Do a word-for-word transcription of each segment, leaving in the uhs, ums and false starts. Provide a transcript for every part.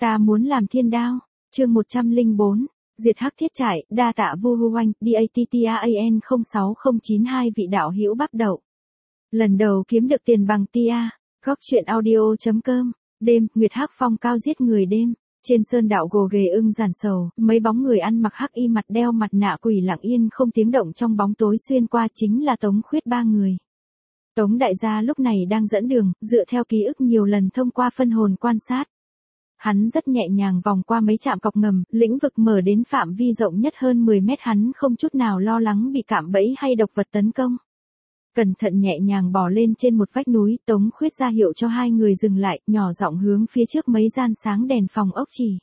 Ta muốn làm thiên đao. Chương một trăm lẻ bốn. Diệt hắc thiết trại, đa tạ Vu Hu Oanh, đa-ta-ta-an không sáu không chín hai vị đạo hữu bắp đậu. Lần đầu kiếm được tiền bằng tia. Góc truyện audio.com. Đêm, Nguyệt Hắc phong cao giết người đêm. Trên sơn đạo gồ ghề ưng giản sầu, mấy bóng người ăn mặc hắc y mặt đeo mặt nạ quỷ lặng yên không tiếng động trong bóng tối xuyên qua chính là Tống Khuyết ba người. Tống đại gia lúc này đang dẫn đường, dựa theo ký ức nhiều lần thông qua phân hồn quan sát. Hắn rất nhẹ nhàng vòng qua mấy trạm cọc ngầm, lĩnh vực mở đến phạm vi rộng nhất hơn mười mét, hắn không chút nào lo lắng bị cạm bẫy hay độc vật tấn công. Cẩn thận nhẹ nhàng bò lên trên một vách núi, Tống Khuyết ra hiệu cho hai người dừng lại, nhỏ giọng hướng phía trước mấy gian sáng đèn phòng ốc chỉ.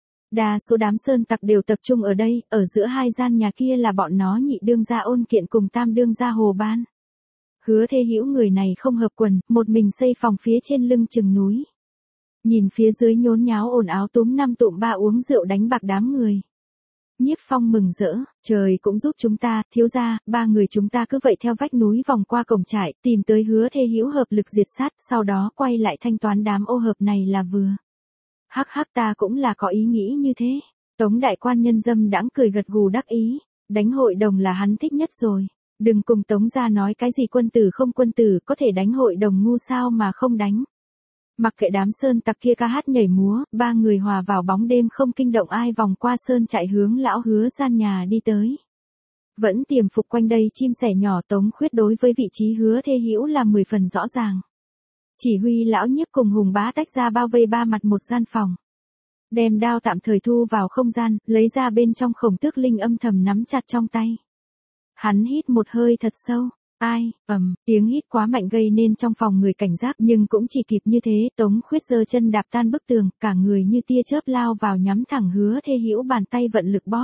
Đa số đám sơn tặc đều tập trung ở đây, ở giữa hai gian nhà kia là bọn nó nhị đương gia Ôn Kiện cùng tam đương gia Hồ Ban. Hứa Thê Hữu người này không hợp quần, một mình xây phòng phía trên lưng chừng núi. Nhìn phía dưới nhốn nháo ồn áo túm năm tụm ba uống rượu đánh bạc đám người. Nhiếp Phong mừng rỡ, trời cũng giúp chúng ta, thiếu gia, ba người chúng ta cứ vậy theo vách núi vòng qua cổng trại, tìm tới Hứa Thê Hữu hợp lực diệt sát, sau đó quay lại thanh toán đám ô hợp này là vừa. Hắc hắc, ta cũng là có ý nghĩ như thế. Tống đại quan nhân dâm đãng cười gật gù đắc ý, đánh hội đồng là hắn thích nhất rồi. Đừng cùng Tống gia nói cái gì quân tử không quân tử, có thể đánh hội đồng ngu sao mà không đánh. Mặc kệ đám sơn tặc kia ca hát nhảy múa, ba người hòa vào bóng đêm không kinh động ai vòng qua sơn chạy hướng lão Hứa gian nhà đi tới. Vẫn tiềm phục quanh đây chim sẻ nhỏ, Tống Khuyết đối với vị trí Hứa Thê Hữu là mười phần rõ ràng. Chỉ huy lão Nhiếp cùng Hùng Bá tách ra bao vây ba mặt một gian phòng. Đem đao tạm thời thu vào không gian, lấy ra bên trong Khổng Tước Linh âm thầm nắm chặt trong tay. Hắn hít một hơi thật sâu. Ai, ầm, tiếng hít quá mạnh gây nên trong phòng người cảnh giác, nhưng cũng chỉ kịp như thế, Tống Khuyết giơ chân đạp tan bức tường, cả người như tia chớp lao vào nhắm thẳng Hứa Thê Hữu, bàn tay vận lực bóp.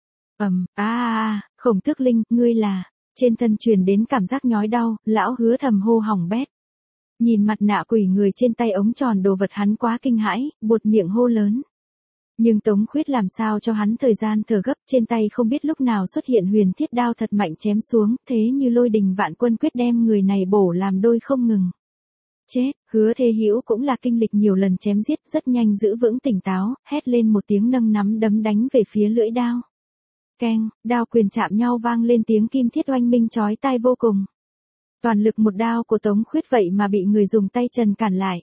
Ầm, a a, Khổng Tước Linh, ngươi là, trên thân truyền đến cảm giác nhói đau, lão Hứa thầm hô hỏng bét. Nhìn mặt nạ quỷ người trên tay ống tròn đồ vật hắn quá kinh hãi, buột miệng hô lớn. Nhưng Tống Khuyết làm sao cho hắn thời gian thở gấp, trên tay không biết lúc nào xuất hiện huyền thiết đao thật mạnh chém xuống, thế như lôi đình vạn quân quyết đem người này bổ làm đôi không ngừng. Chết, Hứa Thê Hữu cũng là kinh lịch nhiều lần chém giết, rất nhanh giữ vững tỉnh táo, hét lên một tiếng nâng nắm đấm đánh về phía lưỡi đao. Keng, đao quyền chạm nhau vang lên tiếng kim thiết oanh minh chói tai vô cùng. Toàn lực một đao của Tống Khuyết vậy mà bị người dùng tay trần cản lại.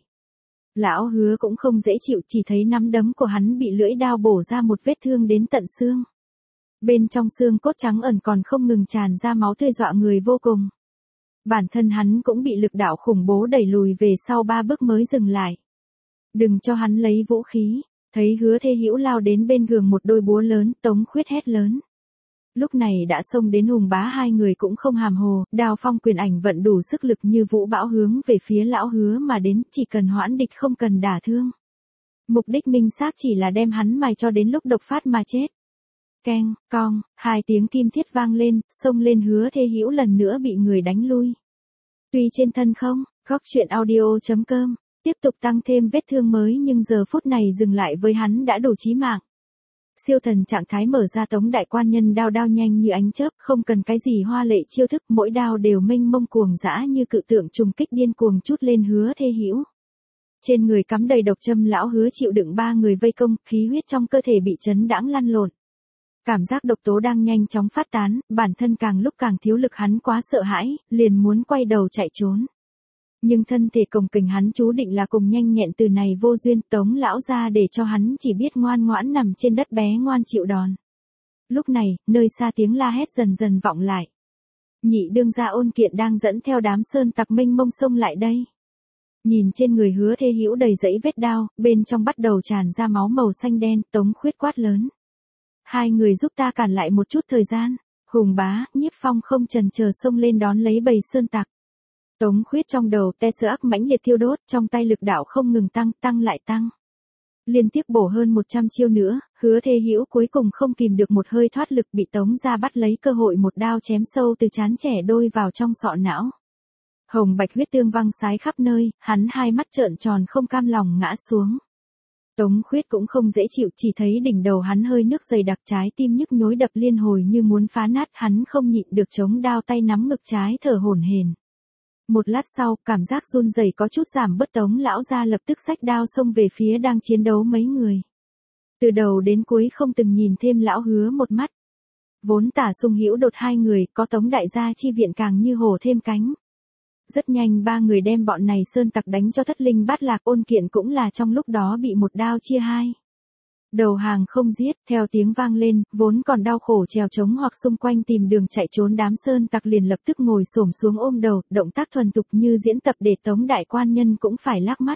Lão Hứa cũng không dễ chịu, chỉ thấy nắm đấm của hắn bị lưỡi đao bổ ra một vết thương đến tận xương. Bên trong xương cốt trắng ẩn còn không ngừng tràn ra máu tươi dọa người vô cùng. Bản thân hắn cũng bị lực đạo khủng bố đẩy lùi về sau ba bước mới dừng lại. Đừng cho hắn lấy vũ khí. Thấy Hứa Thê Hữu lao đến bên giường một đôi búa lớn, Tống Khuyết hét lớn. Lúc này đã xông đến Hùng Bá, hai người cũng không hàm hồ, đao phong quyền ảnh vận đủ sức lực như vũ bão hướng về phía lão Hứa mà đến, chỉ cần hoãn địch không cần đả thương. Mục đích minh xác chỉ là đem hắn mài cho đến lúc độc phát mà chết. Keng, cong, hai tiếng kim thiết vang lên, xông lên Hứa Thê Hữu lần nữa bị người đánh lui. Tuy trên thân không, góc truyện audio.com, tiếp tục tăng thêm vết thương mới nhưng giờ phút này dừng lại với hắn đã đủ chí mạng. Siêu thần trạng thái mở ra, Tống đại quan nhân đao đao nhanh như ánh chớp, không cần cái gì hoa lệ chiêu thức, mỗi đao đều mênh mông cuồng dã như cự tượng trùng kích điên cuồng chút lên Hứa Thê Hữu. Trên người cắm đầy độc châm, lão Hứa chịu đựng ba người vây công, khí huyết trong cơ thể bị chấn đãng lăn lộn. Cảm giác độc tố đang nhanh chóng phát tán, bản thân càng lúc càng thiếu lực, hắn quá sợ hãi, liền muốn quay đầu chạy trốn. Nhưng thân thể cồng kềnh hắn chú định là cùng nhanh nhẹn từ này vô duyên, Tống lão ra để cho hắn chỉ biết ngoan ngoãn nằm trên đất bé ngoan chịu đòn. Lúc này, nơi xa tiếng la hét dần dần vọng lại. Nhị đương gia Ôn Kiện đang dẫn theo đám sơn tặc mênh mông xông lại đây. Nhìn trên người Hứa Thê Hữu đầy dẫy vết đao, bên trong bắt đầu tràn ra máu màu xanh đen, Tống Khuyết quát lớn. Hai người giúp ta cản lại một chút thời gian. Hùng Bá, Nhiếp Phong không chần chờ xông lên đón lấy bầy sơn tặc. Tống Khuyết trong đầu te sơ ác mãnh liệt thiêu đốt, trong tay lực đạo không ngừng tăng, tăng lại tăng. Liên tiếp bổ hơn một trăm chiêu nữa, Hứa Thê Hữu cuối cùng không kìm được một hơi thoát lực, bị Tống gia bắt lấy cơ hội một đao chém sâu từ trán trẻ đôi vào trong sọ não. Hồng bạch huyết tương văng sái khắp nơi, hắn hai mắt trợn tròn không cam lòng ngã xuống. Tống Khuyết cũng không dễ chịu, chỉ thấy đỉnh đầu hắn hơi nước dày đặc, trái tim nhức nhối đập liên hồi như muốn phá nát, hắn không nhịn được chống đao tay nắm ngực trái thở hổn hển. Một lát sau, cảm giác run rẩy có chút giảm bớt, Tống lão gia lập tức xách đao xông về phía đang chiến đấu mấy người. Từ đầu đến cuối không từng nhìn thêm lão Hứa một mắt. Vốn Tả Sung Hữu Đột hai người, có Tống đại gia chi viện càng như hổ thêm cánh. Rất nhanh ba người đem bọn này sơn tặc đánh cho thất linh bát lạc, Ôn Kiện cũng là trong lúc đó bị một đao chia hai. Đầu hàng không giết, theo tiếng vang lên, vốn còn đau khổ trèo trống hoặc xung quanh tìm đường chạy trốn đám sơn tặc liền lập tức ngồi xổm xuống ôm đầu, động tác thuần thục như diễn tập để Tống đại quan nhân cũng phải lắc mắt.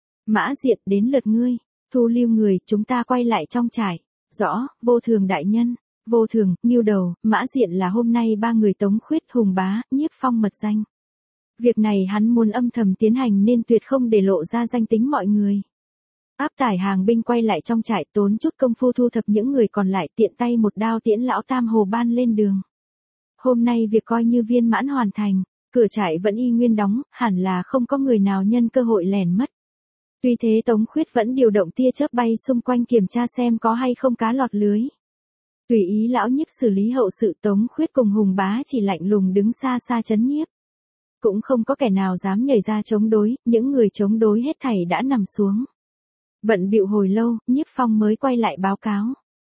Mã Diện, đến lượt ngươi, thu lưu người, chúng ta quay lại trong trại. Rõ, Vô Thường đại nhân. Vô Thường, Ngưu Đầu, Mã Diện là hôm nay ba người Tống Khuyết, Hùng Bá, Nhiếp Phong mật danh. Việc này hắn muốn âm thầm tiến hành nên tuyệt không để lộ ra danh tính mọi người. Áp tải hàng binh quay lại trong trại, tốn chút công phu thu thập những người còn lại, tiện tay một đao tiễn lão Tam Hồ Ban lên đường. Hôm nay việc coi như viên mãn hoàn thành, cửa trại vẫn y nguyên đóng, hẳn là không có người nào nhân cơ hội lẻn mất. Tuy thế Tống Khuyết vẫn điều động tia chớp bay xung quanh kiểm tra xem có hay không cá lọt lưới. Tùy ý lão Nhiếp xử lý hậu sự, Tống Khuyết cùng Hùng Bá chỉ lạnh lùng đứng xa xa trấn nhiếp. Cũng không có kẻ nào dám nhảy ra chống đối, những người chống đối hết thảy đã nằm xuống. Bận bịu hồi lâu, Nhiếp Phong mới quay lại báo cáo.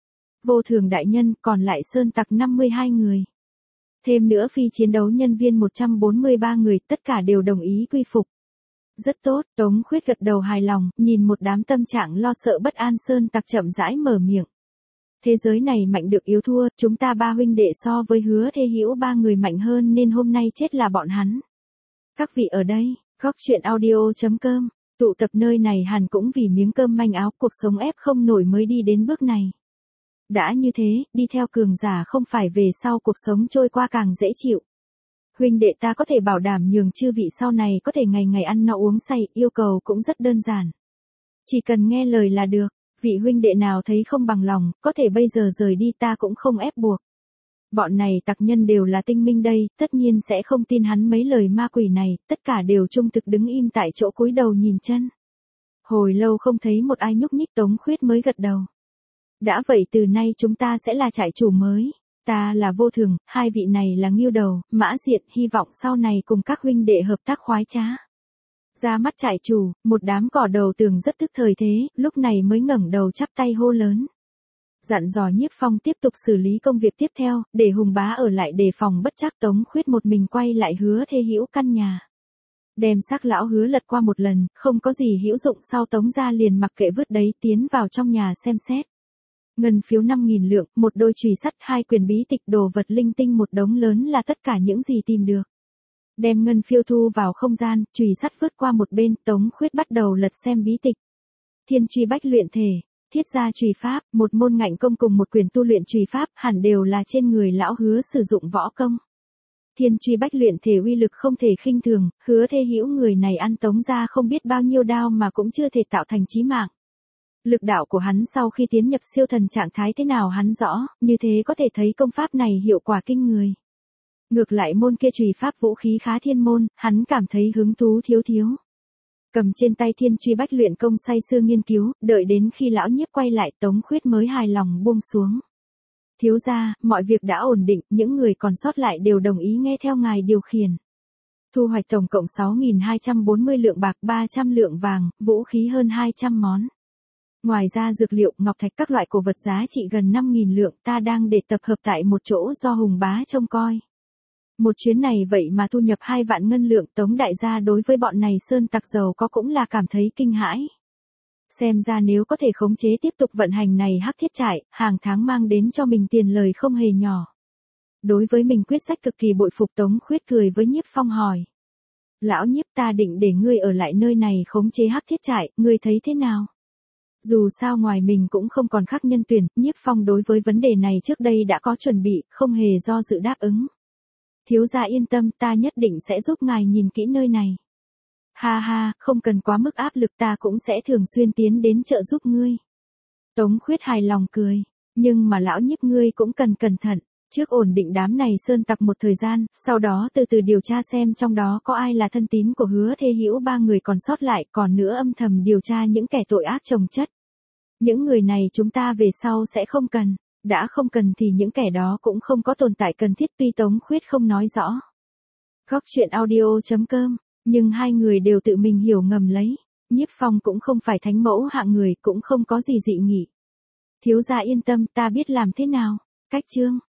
Vô Thường đại nhân, còn lại sơn tặc năm mươi hai người. Thêm nữa phi chiến đấu nhân viên một trăm bốn mươi ba người, tất cả đều đồng ý quy phục. Rất tốt, Tống Khuyết gật đầu hài lòng, nhìn một đám tâm trạng lo sợ bất an sơn tặc chậm rãi mở miệng. Thế giới này mạnh được yếu thua, chúng ta ba huynh đệ so với Hứa Thê Hữu ba người mạnh hơn nên hôm nay chết là bọn hắn. Các vị ở đây, góc truyện audio chấm com, tụ tập nơi này hẳn cũng vì miếng cơm manh áo, cuộc sống ép không nổi mới đi đến bước này. Đã như thế, đi theo cường giả không phải về sau cuộc sống trôi qua càng dễ chịu. Huynh đệ ta có thể bảo đảm nhường chư vị sau này có thể ngày ngày ăn no uống say, yêu cầu cũng rất đơn giản. Chỉ cần nghe lời là được, vị huynh đệ nào thấy không bằng lòng, có thể bây giờ rời đi, ta cũng không ép buộc. Bọn này tặc nhân đều là tinh minh đây, tất nhiên sẽ không tin hắn mấy lời ma quỷ này, tất cả đều trung thực đứng im tại chỗ cúi đầu nhìn chân. Hồi lâu không thấy một ai nhúc nhích, Tống Khuyết mới gật đầu. Đã vậy từ nay chúng ta sẽ là trại chủ mới. Ta là Vô Thường, hai vị này là Ngưu Đầu, Mã Diện, hy vọng sau này cùng các huynh đệ hợp tác khoái trá. Ra mắt trại chủ, một đám cỏ đầu tường rất tức thời thế, lúc này mới ngẩng đầu chắp tay hô lớn. Dặn dò Nhiếp Phong tiếp tục xử lý công việc tiếp theo, để Hùng Bá ở lại đề phòng bất trắc. Tống Khuyết một mình quay lại Hứa Thê Hữu căn nhà. Đem xác lão Hứa lật qua một lần, không có gì hữu dụng, sau Tống ra liền mặc kệ vứt đấy, tiến vào trong nhà xem xét. Ngân phiếu năm nghìn lượng, một đôi chùy sắt, hai quyển bí tịch, đồ vật linh tinh một đống lớn là tất cả những gì tìm được. Đem ngân phiếu thu vào không gian, chùy sắt vứt qua một bên, Tống Khuyết bắt đầu lật xem bí tịch. Thiên Truy Bách Luyện Thể, Thiết Gia Chùy Pháp, một môn ngạnh công cùng một quyển tu luyện chùy pháp, hẳn đều là trên người lão Hứa sử dụng võ công. Thiên Truy Bách Luyện Thể uy lực không thể khinh thường, Hứa Thê Hữu người này ăn Tống ra không biết bao nhiêu đao mà cũng chưa thể tạo thành chí mạng. Lực đạo của hắn sau khi tiến nhập siêu thần trạng thái thế nào hắn rõ, như thế có thể thấy công pháp này hiệu quả kinh người. Ngược lại môn kia chùy pháp vũ khí khá thiên môn, hắn cảm thấy hứng thú thiếu thiếu. Cầm trên tay Thiên Truy Bách Luyện công say sưa nghiên cứu, đợi đến khi lão Nhiếp quay lại, Tống Khuyết mới hài lòng buông xuống. Thiếu gia, mọi việc đã ổn định, những người còn sót lại đều đồng ý nghe theo ngài điều khiển. Thu hoạch tổng cộng sáu nghìn hai trăm bốn mươi lượng bạc, ba trăm lượng vàng, vũ khí hơn hai trăm món. Ngoài ra dược liệu, ngọc thạch các loại cổ vật giá trị gần năm nghìn lượng, ta đang để tập hợp tại một chỗ do Hùng Bá trông coi. Một chuyến này vậy mà thu nhập hai vạn ngân lượng, Tống đại gia đối với bọn này sơn tặc giàu có cũng là cảm thấy kinh hãi. Xem ra nếu có thể khống chế tiếp tục vận hành này hắc thiết trại, hàng tháng mang đến cho mình tiền lời không hề nhỏ. Đối với mình quyết sách cực kỳ bội phục, Tống Khuyết cười với Nhiếp Phong hỏi. Lão Nhiếp, ta định để ngươi ở lại nơi này khống chế hắc thiết trại, ngươi thấy thế nào? Dù sao ngoài mình cũng không còn khác nhân tuyển, Nhiếp Phong đối với vấn đề này trước đây đã có chuẩn bị, không hề do dự đáp ứng. Thiếu gia yên tâm, ta nhất định sẽ giúp ngài nhìn kỹ nơi này. Ha ha, không cần quá mức áp lực, ta cũng sẽ thường xuyên tiến đến trợ giúp ngươi. Tống Khuyết hài lòng cười, nhưng mà lão Nhiếp ngươi cũng cần cẩn thận, trước ổn định đám này sơn tặc một thời gian, sau đó từ từ điều tra xem trong đó có ai là thân tín của Hứa Thê Hữu ba người còn sót lại, còn nữa âm thầm điều tra những kẻ tội ác chồng chất. Những người này chúng ta về sau sẽ không cần. Đã không cần thì những kẻ đó cũng không có tồn tại cần thiết, tuy Tống Khuyết không nói rõ. Góc chuyện audio chấm com, nhưng hai người đều tự mình hiểu ngầm lấy. Nhiếp Phong cũng không phải thánh mẫu hạng người, cũng không có gì dị nghị. Thiếu gia yên tâm, ta biết làm thế nào. Cách chương